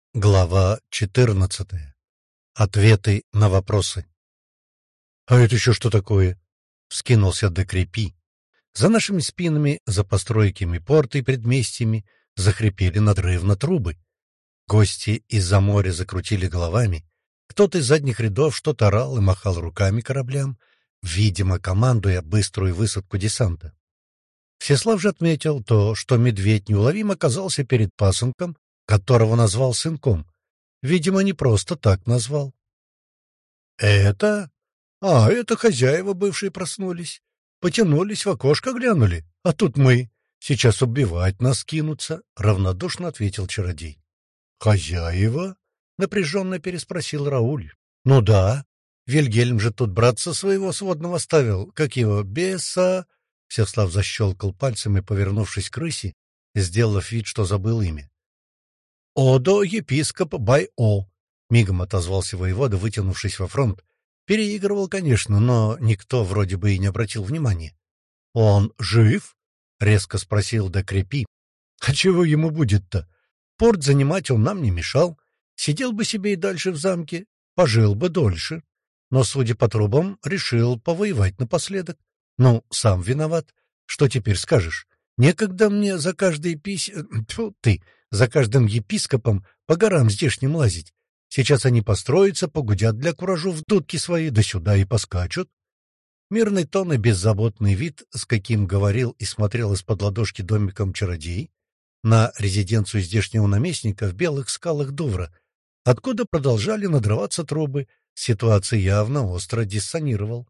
Глава 14. Ответы на вопросы. «А это еще что такое?» — вскинулся Декрепи. За нашими спинами, за постройками порта и предместьями захрипели надрывно трубы. Гости из-за моря закрутили головами. Кто-то из задних рядов что-то орал и махал руками кораблям, видимо, командуя быструю высадку десанта. Всеслав же отметил то, что медведь неуловимо оказался перед пасынком, которого назвал сынком. Видимо, не просто так назвал. «Это? Это хозяева бывшие проснулись. Потянулись, в окошко глянули. А тут мы. Сейчас убивать нас кинутся», — равнодушно ответил чародей. «Хозяева?» — напряженно переспросил Рауль. «Ну да. Вильгельм же тут братца своего сводного ставил. Как его, беса?» Всеслав защелкал пальцами, повернувшись к рыси, сделав вид, что забыл имя. «Одо епископ Бай-О», — мигом отозвался воевода, вытянувшись во фронт. Переигрывал, конечно, но никто вроде бы и не обратил внимания. «Он жив?» — резко спросил Декрепи. «А чего ему будет-то? Порт занимать он нам не мешал. Сидел бы себе и дальше в замке, пожил бы дольше. Но, судя по трубам, решил повоевать напоследок. Ну, сам виноват. Что теперь скажешь? Некогда мне за каждой Тьфу ты, за каждым епископом по горам здешним лазить. Сейчас они построятся, погудят для куражу в дудки свои, да сюда и поскачут». Мирный тон и беззаботный вид, с каким говорил и смотрел из-под ладошки домиком чародей, на резиденцию здешнего наместника в белых скалах Дувра, откуда продолжали надрываться трубы, ситуация явно остро диссонировал.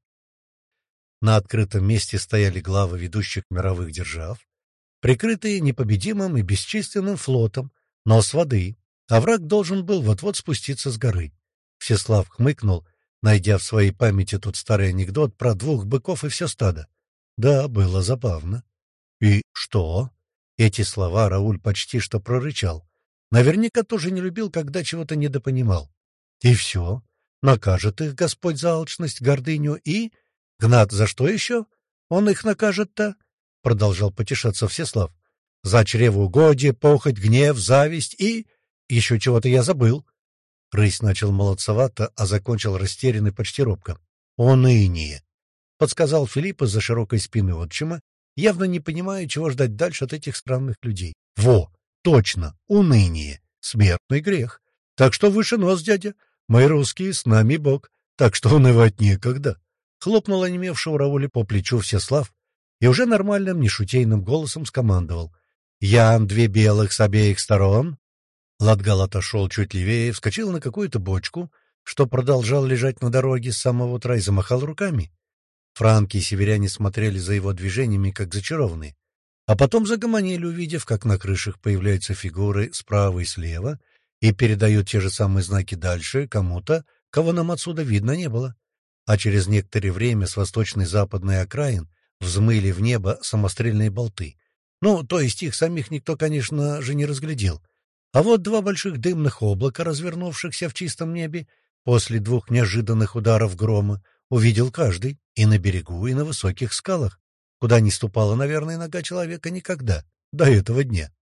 На открытом месте стояли главы ведущих мировых держав, прикрытые непобедимым и бесчисленным флотом, но с воды, а враг должен был вот-вот спуститься с горы. Всеслав хмыкнул, найдя в своей памяти тот старый анекдот про двух быков и все стадо. Да, было забавно. «И что?» Эти слова Рауль почти что прорычал. Наверняка тоже не любил, когда чего-то недопонимал. «И все? Накажет их Господь за алчность, гордыню и...» «Гнат, за что еще? Он их накажет-то?» — продолжал потешаться Всеслав. «За чревоугодие, похоть, гнев, зависть и... Еще чего-то я забыл». Рысь начал молодцевато, а закончил растерянный почти робко. «Уныние», — подсказал Филипп из-за широкой спины отчима, явно не понимая, чего ждать дальше от этих странных людей. «Во! Точно! Уныние! Смертный грех! Так что выше нос, дядя! Мы русские, с нами Бог! Так что унывать некогда!» Хлопнул онемевшего Рауля по плечу Всеслав и уже нормальным, нешутейным голосом скомандовал. «Ян, две белых с обеих сторон!» Ладгал отошел чуть левее, вскочил на какую-то бочку, что продолжал лежать на дороге с самого утра, и замахал руками. Франки и северяне смотрели за его движениями, как зачарованные, а потом загомонили, увидев, как на крышах появляются фигуры справа и слева и передают те же самые знаки дальше кому-то, кого нам отсюда видно не было. А через некоторое время с восточной и западной окраин взмыли в небо самострельные болты. Ну, то есть их самих никто, конечно же, не разглядел. А вот два больших дымных облака, развернувшихся в чистом небе, после двух неожиданных ударов грома, увидел каждый, и на берегу, и на высоких скалах, куда не ступала, наверное, нога человека никогда, до этого дня.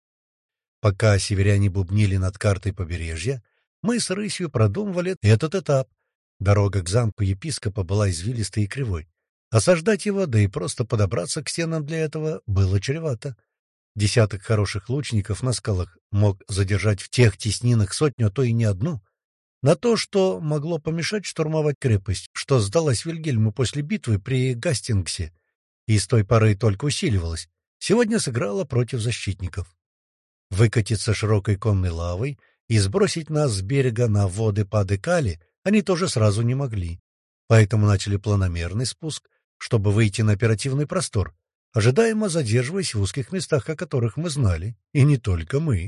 Пока северяне бубнили над картой побережья, мы с рысью продумывали этот этап. Дорога к замку епископа была извилистой и кривой. Осаждать его, да и просто подобраться к стенам для этого, было чревато. Десяток хороших лучников на скалах мог задержать в тех теснинах сотню, а то и не одну. На то, что могло помешать штурмовать крепость, что сдалась Вильгельму после битвы при Гастингсе, и с той поры только усиливалась, сегодня сыграла против защитников. Выкатиться широкой конной лавой и сбросить нас с берега на воды Паде-Кали они тоже сразу не могли, поэтому начали планомерный спуск, чтобы выйти на оперативный простор, ожидаемо задерживаясь в узких местах, о которых мы знали, и не только мы.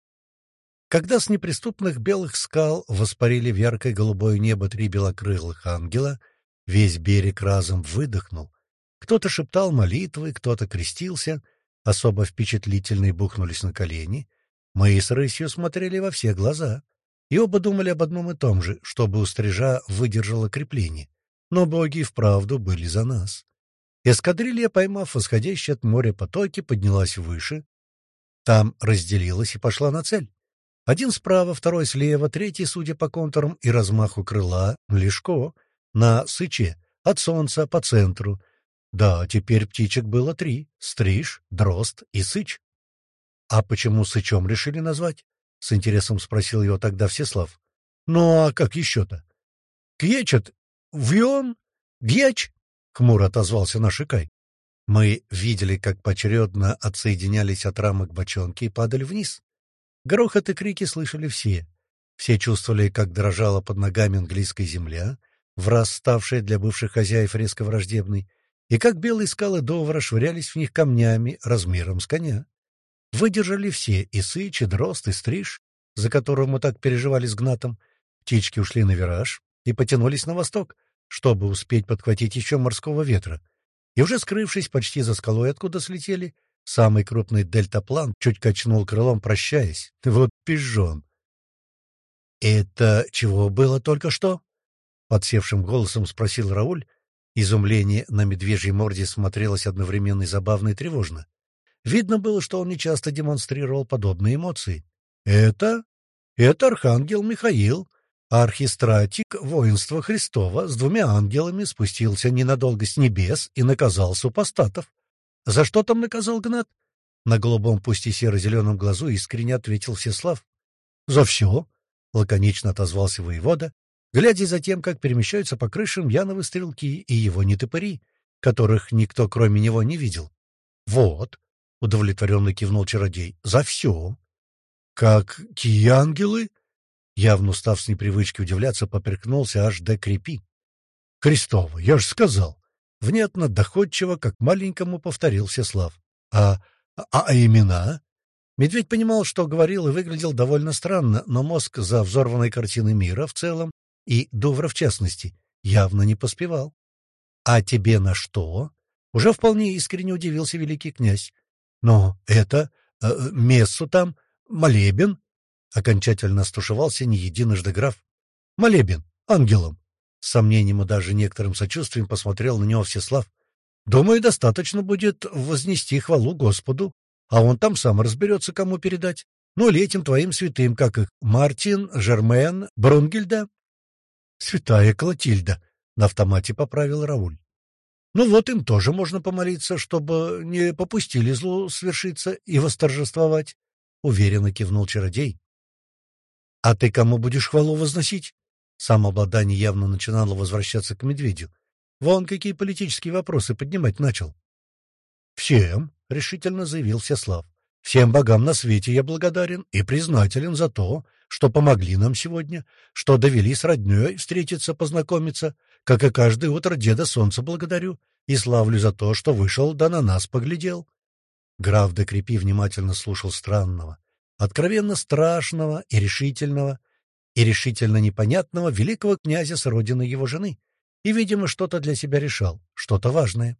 Когда с неприступных белых скал воспарили в яркое голубое небо три белокрылых ангела, весь берег разом выдохнул. Кто-то шептал молитвы, кто-то крестился, особо впечатлительные бухнулись на колени. Мы с рысью смотрели во все глаза, и оба думали об одном и том же, чтобы у стрижа выдержало крепление. Но боги вправду были за нас. Эскадрилья, поймав восходящие от моря потоки, поднялась выше. Там разделилась и пошла на цель. Один справа, второй слева, третий, судя по контурам и размаху крыла, Лешко, на Сыче, от солнца по центру. Да, теперь птичек было 3: Стриж, Дрозд и Сыч. — А почему Сычом решили назвать? — с интересом спросил его тогда Всеслав. — Ну, а как еще-то? — Кьечет, вьон, гьяч, — хмуро отозвался наш Икай. Мы видели, как поочередно отсоединялись от рамок бочонки и падали вниз. Грохот и крики слышали все. Все чувствовали, как дрожала под ногами английская земля, враз ставшая для бывших хозяев резко враждебной, и как белые скалы Довра швырялись в них камнями размером с коня. Выдержали все — и Сыч, и Дрозд, и Стриж, за которого мы так переживали с Гнатом. Птички ушли на вираж и потянулись на восток, чтобы успеть подхватить еще морского ветра. И уже скрывшись почти за скалой, откуда слетели, самый крупный дельтаплан чуть качнул крылом, прощаясь. Вот пижон! — Это чего было только что? — подсевшим голосом спросил Рауль. Изумление на медвежьей морде смотрелось одновременно и забавно, и тревожно. Видно было, что он нечасто демонстрировал подобные эмоции. — Это архангел Михаил, архистратик воинства Христова, с 2 ангелами спустился ненадолго с небес и наказал супостатов. — За что там наказал Гнат? На голубом, пусть и серо-зеленом глазу искренне ответил Всеслав. — За все, — лаконично отозвался воевода, глядя за тем, как перемещаются по крышам яновы стрелки и его нетопыри, которых никто кроме него не видел. — Вот, — удовлетворенно кивнул чародей, — за все. — Какие ангелы? Явно устав с непривычки удивляться, поперхнулся аж до крепи. — Христово, я ж сказал! Внятно, доходчиво, как маленькому повторил Всеслав. — А имена? Медведь понимал, что говорил, и выглядел довольно странно, но мозг за взорванной картиной мира в целом, и Дувра в частности, явно не поспевал. — А тебе на что? Уже вполне искренне удивился великий князь. — Но это... мессу там... молебен... Окончательно стушевался не единожды граф. — Молебен, ангелом. С сомнением и даже некоторым сочувствием посмотрел на него Всеслав. — Думаю, достаточно будет вознести хвалу Господу, а он там сам разберется, кому передать. Ну, или этим твоим святым, как их, Мартин, Жермен, Брунгельда. — Святая Клотильда, — на автомате поправил Рауль. — Ну вот им тоже можно помолиться, чтобы не попустили злу свершиться и восторжествовать, — уверенно кивнул чародей. — А ты кому будешь хвалу возносить? Самообладание явно начинало возвращаться к медведю. Вон какие политические вопросы поднимать начал. — Всем, — решительно заявил Всеслав, — всем богам на свете я благодарен и признателен за то, что помогли нам сегодня, что довели с роднёй встретиться, познакомиться, как и каждое утро деда солнца благодарю и славлю за то, что вышел да на нас поглядел. Граф де Крепи внимательно слушал странного, откровенно страшного и решительно непонятного великого князя с родины его жены, и, видимо, что-то для себя решал, что-то важное.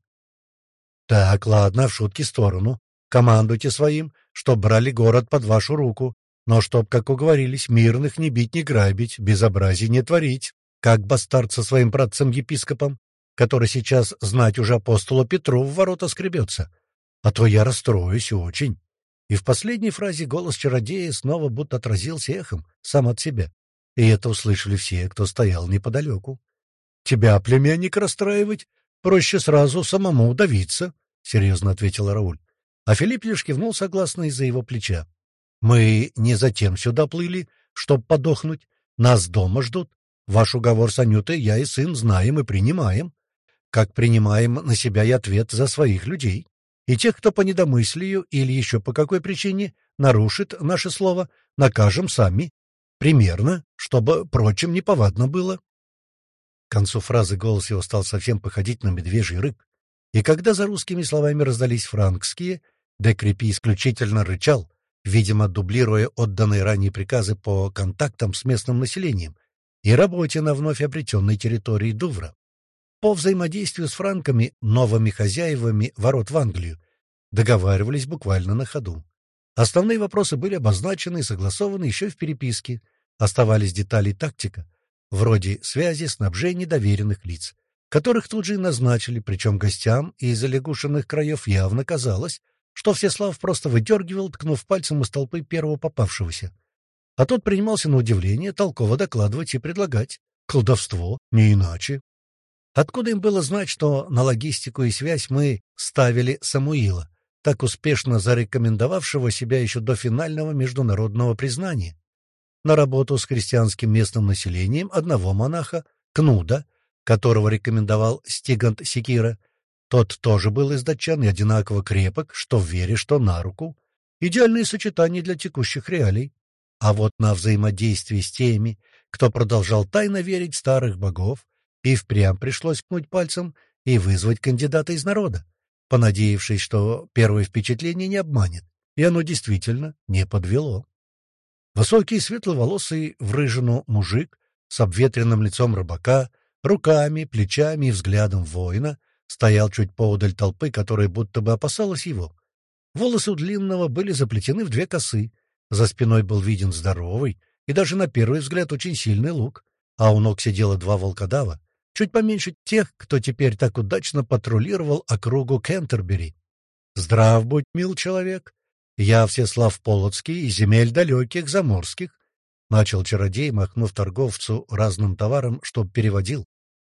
— Так, ладно, в шутки сторону. Командуйте своим, чтоб брали город под вашу руку, но чтоб, как уговорились, мирных не бить, не грабить, безобразий не творить, как бастард со своим братцем-епископом, который сейчас знать уже апостолу Петру в ворота скребется. А то я расстроюсь очень. И в последней фразе голос чародея снова будто отразился эхом, сам от себя. И это услышали все, кто стоял неподалеку. — Тебя, племянник, расстраивать? Проще сразу самому удавиться, — серьезно ответил Рауль. А Филипп лишь кивнул согласно из-за его плеча. — Мы не затем сюда плыли, чтоб подохнуть. Нас дома ждут. Ваш уговор с Анютой я и сын знаем и принимаем. Как принимаем на себя и ответ за своих людей. И тех, кто по недомыслию или еще по какой причине нарушит наше слово, накажем сами. Примерно, чтобы прочим неповадно было. К концу фразы голос его стал совсем походить на медвежий рык, и когда за русскими словами раздались франкские, де Крепи исключительно рычал, видимо, дублируя отданные ранее приказы по контактам с местным населением и работе на вновь обретенной территории Дувра. По взаимодействию с франками, новыми хозяевами ворот в Англию, договаривались буквально на ходу. Основные вопросы были обозначены и согласованы еще в переписке, оставались детали и тактика, вроде связи, снабжения доверенных лиц, которых тут же и назначили, причем гостям из залягушенных краев явно казалось, что Всеслав просто выдергивал, ткнув пальцем из толпы первого попавшегося. А тот принимался на удивление толково докладывать и предлагать. Колдовство, не иначе. Откуда им было знать, что на логистику и связь мы ставили Самуила, так успешно зарекомендовавшего себя еще до финального международного признания? На работу с христианским местным населением одного монаха, Кнуда, которого рекомендовал Стигант Секира. Тот тоже был из датчан и одинаково крепок, что в вере, что на руку. Идеальное сочетание для текущих реалий. А вот на взаимодействие с теми, кто продолжал тайно верить в старых богов, и впрямь пришлось пнуть пальцем и вызвать кандидата из народа, понадеявшись, что первое впечатление не обманет, и оно действительно не подвело. Высокий, светловолосый, в рыжину мужик с обветренным лицом рыбака, руками, плечами и взглядом воина стоял чуть поодаль толпы, которая будто бы опасалась его. Волосы у длинного были заплетены в две косы, за спиной был виден здоровый и даже на первый взгляд очень сильный лук, а у ног сидело два волкодава, чуть поменьше тех, кто теперь так удачно патрулировал округу Кентербери. «Здрав будь, мил человек! Я Всеслав Полоцкий, из земель далеких, заморских», — начал чародей, махнув торговцу разным товаром, чтоб переводил.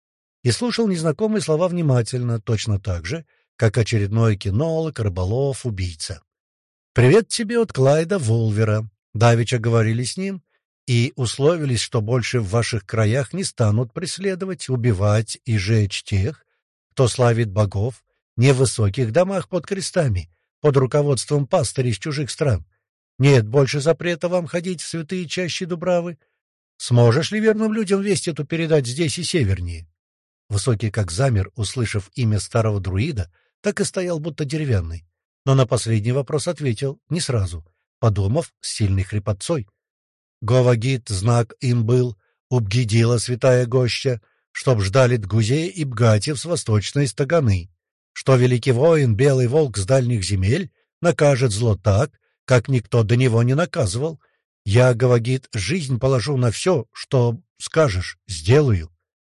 И слушал незнакомые слова внимательно, точно так же, как очередной кинолог, рыболов, убийца. «Привет тебе от Клайда Вулвера. Давеча говорили с ним и условились, что больше в ваших краях не станут преследовать, убивать и жечь тех, кто славит богов не в высоких домах под крестами, под руководством пастырей из чужих стран. Нет больше запрета вам ходить в святые чащи Дубравы. Сможешь ли верным людям весть эту передать здесь и севернее?» Высокий как замер, услышав имя старого друида, так и стоял, будто деревянный. Но на последний вопрос ответил не сразу, подумав с сильной хрипотцой. «Говагит знак им был, убгидила святая гоща, чтоб ждали Дгузей и Бгатев с восточной стаганы, что великий воин, белый волк с дальних земель, накажет зло так, как никто до него не наказывал. Я, Говагит, жизнь положу на все, что скажешь, сделаю.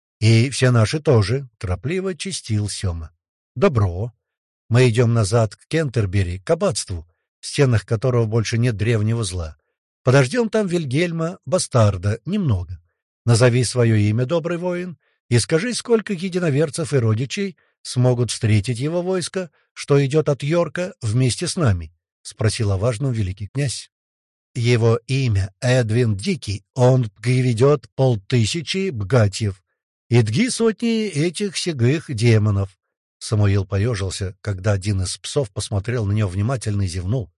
И все наши тоже», — торопливо чистил Сёма. «Добро. Мы идем назад к Кентербери, к аббатству, в стенах которого больше нет древнего зла. Подождем там Вильгельма Бастарда немного. Назови свое имя, добрый воин, и скажи, сколько единоверцев и родичей смогут встретить его войско, что идет от Йорка вместе с нами?» — спросил о важном великий князь. «Его имя Эдвин Дикий, он приведет 500 бгатьев, и дги сотни этих сигых демонов». Самуил поежился, когда один из псов посмотрел на него внимательно и зевнул.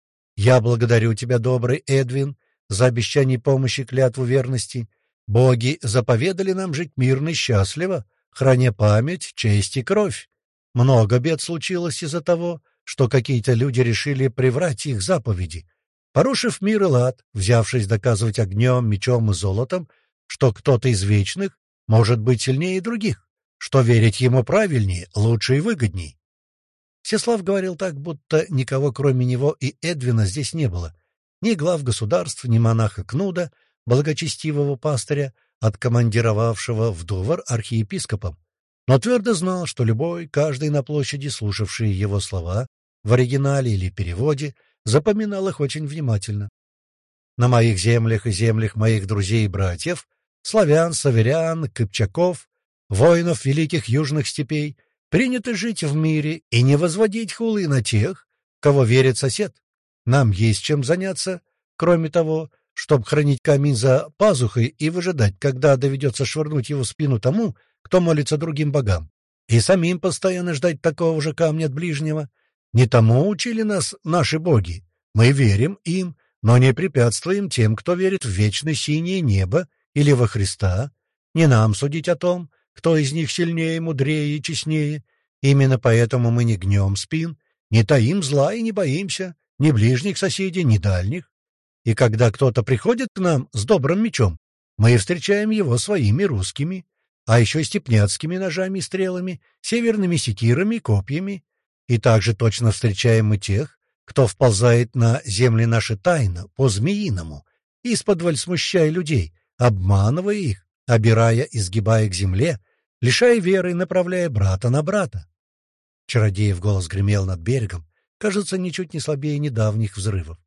«Я благодарю тебя, добрый Эдвин, за обещание помощи, клятву верности. Боги заповедали нам жить мирно и счастливо, храня память, честь и кровь. Много бед случилось из-за того, что какие-то люди решили приврать их заповеди, порушив мир и лад, взявшись доказывать огнем, мечом и золотом, что кто-то из вечных может быть сильнее других, что верить ему правильнее, лучше и выгодней». Всеслав говорил так, будто никого кроме него и Эдвина здесь не было. Ни глав государств, ни монаха Кнуда, благочестивого пастыря, откомандировавшего в Довар архиепископом. Но твердо знал, что любой, каждый на площади, слушавший его слова, в оригинале или переводе, запоминал их очень внимательно. «На моих землях и землях моих друзей и братьев, славян, саверян, кыпчаков, воинов великих южных степей, принято жить в мире и не возводить хулы на тех, кого верит сосед. Нам есть чем заняться, кроме того, чтобы хранить камень за пазухой и выжидать, когда доведется швырнуть его в спину тому, кто молится другим богам, и самим постоянно ждать такого же камня от ближнего. Не тому учили нас наши боги. Мы верим им, но не препятствуем тем, кто верит в вечное синее небо или во Христа. Не нам судить о том, кто из них сильнее, мудрее и честнее. Именно поэтому мы не гнем спин, не таим зла и не боимся ни ближних соседей, ни дальних. И когда кто-то приходит к нам с добрым мечом, мы встречаем его своими русскими, а еще степняцкими ножами и стрелами, северными секирами и копьями. И также точно встречаем мы тех, кто вползает на земли наши тайно, по-змеиному, исподволь смущая людей, обманывая их, обирая и сгибая к земле, лишая веры и направляя брата на брата. Чародеев голос гремел над берегом, кажется, ничуть не слабее недавних взрывов.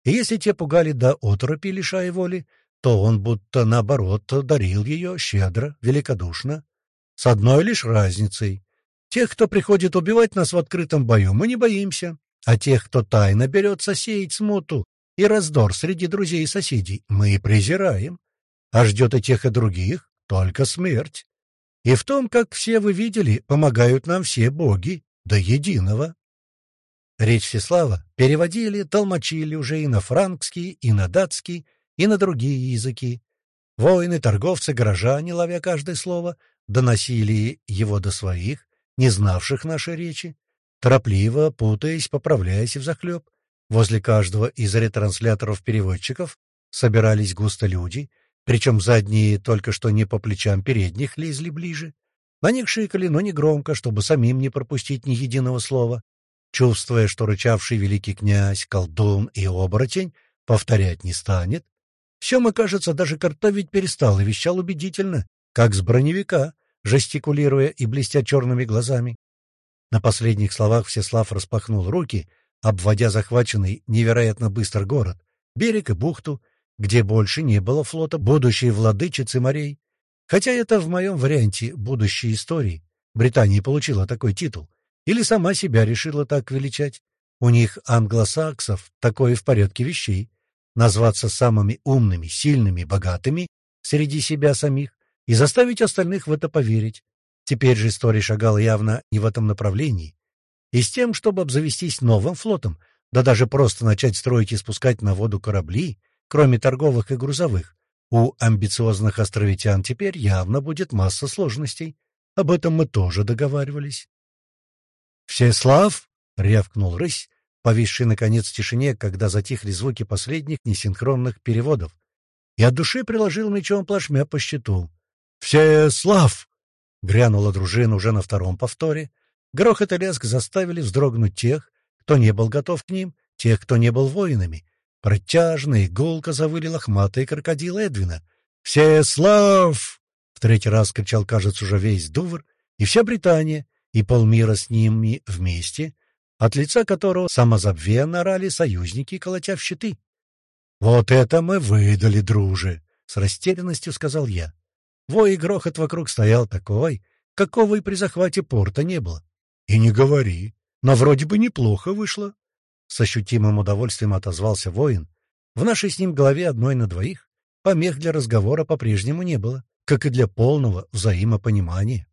И если те пугали до оторопи, лишая воли, то он будто, наоборот, дарил ее щедро, великодушно. С одной лишь разницей. Тех, кто приходит убивать нас в открытом бою, мы не боимся, а тех, кто тайно берется сеять смуту и раздор среди друзей и соседей, мы презираем. А ждет и тех, и других только смерть. И в том, как все вы видели, помогают нам все боги до единого. Речь Всеслава переводили, толмачили уже и на франкский, и на датский, и на другие языки. Воины, торговцы, горожане, ловя каждое слово, доносили его до своих, не знавших нашей речи, торопливо, путаясь, поправляясь взахлеб. Возле каждого из ретрансляторов-переводчиков собирались густо люди, причем задние только что не по плечам передних лезли ближе. На них шикали, но не громко, чтобы самим не пропустить ни единого слова, чувствуя, что рычавший великий князь, колдун и оборотень повторять не станет. Сема, кажется, даже картавить перестал и вещал убедительно, как с броневика, жестикулируя и блестя черными глазами. На последних словах Всеслав распахнул руки, обводя захваченный невероятно быстро город, берег и бухту, где больше не было флота будущей владычицы морей. Хотя это в моем варианте будущей истории. Британия получила такой титул. Или сама себя решила так величать. У них, англосаксов, такое в порядке вещей. Назваться самыми умными, сильными, богатыми среди себя самих и заставить остальных в это поверить. Теперь же история шагала явно не в этом направлении. И с тем, чтобы обзавестись новым флотом, да даже просто начать строить и спускать на воду корабли, кроме торговых и грузовых, у амбициозных островитян теперь явно будет масса сложностей. Об этом мы тоже договаривались. «Всеслав!» — рявкнул рысь, повисший наконец в тишине, когда затихли звуки последних несинхронных переводов, и от души приложил мечом плашмя по щиту. «Всеслав!» — грянула дружина уже на втором повторе. Грохот и лязг заставили вздрогнуть тех, кто не был готов к ним, тех, кто не был воинами. Протяжно и гулко завыли лохматые крокодилы Эдвина. «Всеслав!» — в третий раз кричал, кажется, уже весь Дувр, и вся Британия, и полмира с ними вместе, от лица которого самозабвенно орали союзники, колотя в щиты. «Вот это мы выдали, друже!» — с растерянностью сказал я. Вой и грохот вокруг стоял такой, какого и при захвате порта не было. «И не говори, но вроде бы неплохо вышло». С ощутимым удовольствием отозвался воин. В нашей с ним голове одной на двоих помех для разговора по-прежнему не было, как и для полного взаимопонимания.